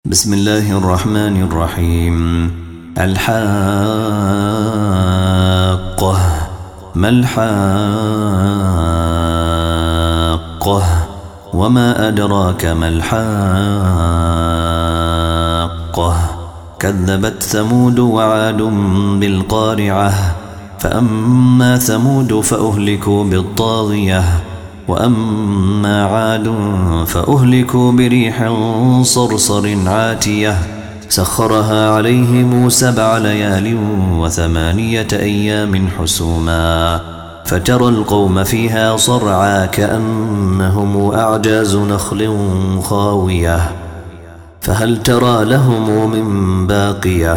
بسم الله الرحمن الرحيم. الحاقة. ما الحاقة؟ وما أدراك ما الحاقة؟ كذبت ثمود وعاد بالقارعة. فأما ثمود فأهلكوا بالطاغية، وأما عاد فأهلكوا بريح صرصر عاتية سخرها عليهم 7 ليال و8 أيام حسوما، فترى القوم فيها صرعى كأنهم أعجاز نخل خاوية، فهل ترى لهم من باقية؟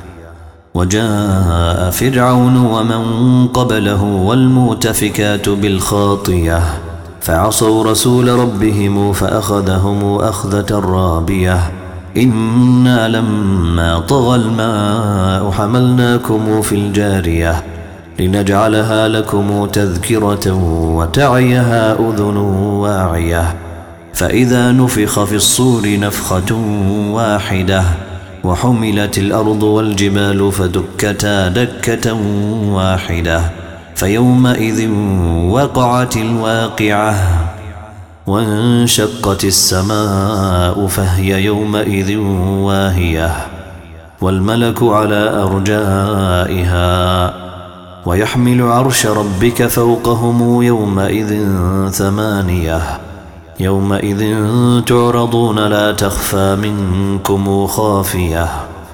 وجاء فرعون ومن قبله والمؤتفكات بالخاطية، فعصوا رسول ربهم فأخذهم أخذة رابية. إنا لما طغى الماء حملناكم في الجارية لنجعلها لكم تذكرة وتعيها أذن واعية. فإذا نفخ في الصور نفخة واحدة وحملت الأرض والجبال فدكتا دكة واحدة، فيومئذ وقعت الواقعة، وانشقت السماء فهي يومئذ واهية، والملك على أرجائها، ويحمل عرش ربك فوقهم يومئذ 8. يومئذ تعرضون لا تخفى منكم خافية.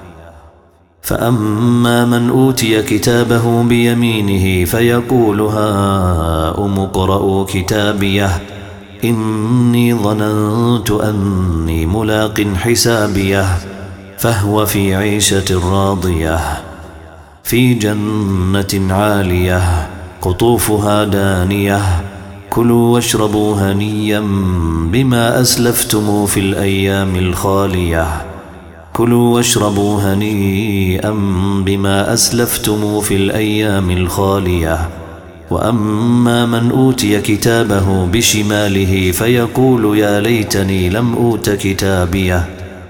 فأما من أوتي كتابه بيمينه فيقول هاؤم اقرءوا كتابيه إني ظننت أني ملاق حسابيه، فهو في عيشة راضية في جنة عالية قطوفها دانية. كلوا واشربوا هنيئا بما أسلفتم في الأيام الخالية. كلوا واشربوا هنيئا بما أسلفتم في الأيام الخالية. وأما من أوتي كتابه بشماله فيقول يا ليتني لم أوت كتابيه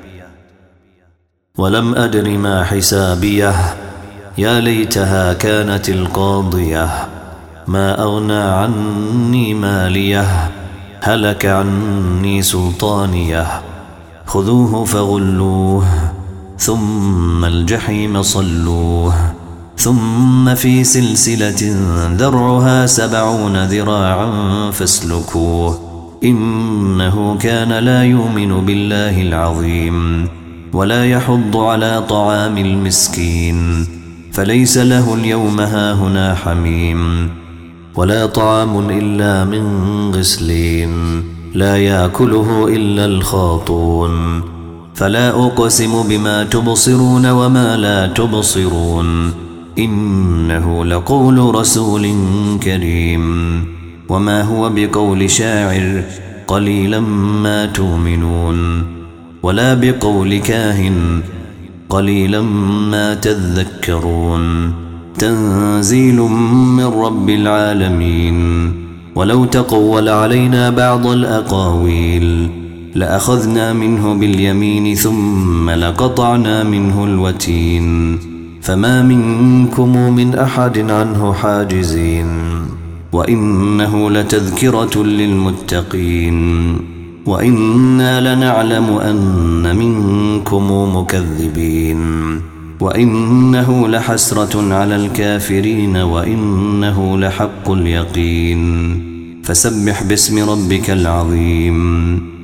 ولم أدر ما حسابيه، يا ليتها كانت القاضية، ما أغنى عني ماليه، هلك عني سلطانيه. خذوه فغلوه ثم الجحيم صلوه، ثم في سلسلة ذرعها 70 ذراعا فاسلكوه، إنه كان لا يؤمن بالله العظيم ولا يحض على طعام المسكين، فليس له اليوم هاهنا حميم ولا طعام إلا من غسلين لا يأكله إلا الخاطون. فلا أقسم بما تبصرون وما لا تبصرون، إنه لقول رسول كريم، وما هو بقول شاعر قليلا ما تؤمنون، ولا بقول كاهن قليلا ما تذكرون. تنزيل من رب العالمين. ولو تقول علينا بعض الأقاويل لأخذنا منه باليمين ثم لقطعنا منه الوتين، فما منكم من أحد عنه حاجزين. وإنه لتذكرة للمتقين، وإنا لنعلم أن منكم مكذبين، وإنه لحسرة على الكافرين، وإنه لحق اليقين. فسبح باسم ربك العظيم.